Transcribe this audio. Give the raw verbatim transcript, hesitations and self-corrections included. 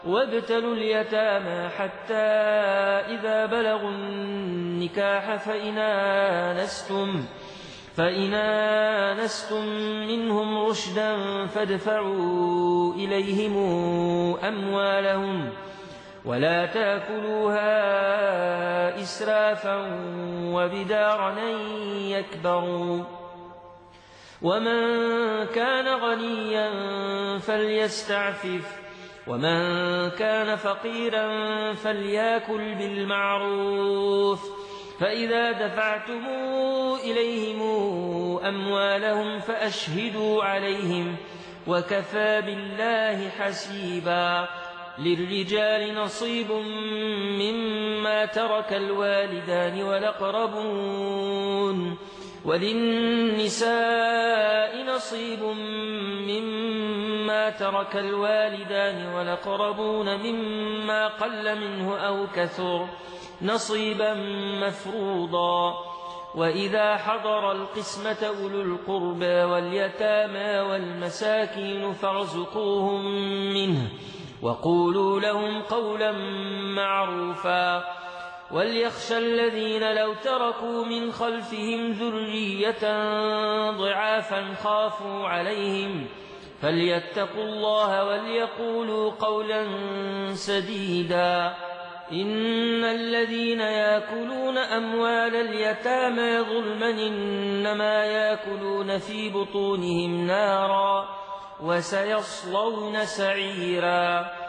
وابتلوا اليتامى حتى إذا بلغوا النكاح فإن آنستم فإن آنستم منهم رشدا فادفعوا إليهم أموالهم ولا تأكلوها إسرافا وبدارا أن يكبروا ومن كان غنيا فليستعفف ومن كان فقيرا فليأكل بالمعروف فإذا دفعتم إليهم أموالهم فأشهدوا عليهم وكفى بالله حسيبا. للرجال نصيب مما ترك الوالدان والأقربون وللنساء نصيب مما ترك الوالدان والأقربون مما قل منه أو كثر نصيبا مفروضا. وإذا حضر القسمة أولو القربى واليتامى والمساكين فارزقوهم منه وقولوا لهم قولا معروفا. وليخشى الذين لو تركوا من خلفهم ذرية ضعافا خافوا عليهم فليتقوا الله وليقولوا قولا سديدا. إن الذين يأكلون أموال اليتامى ظلما إنما يأكلون في بطونهم نارا وسيصلون سعيرا.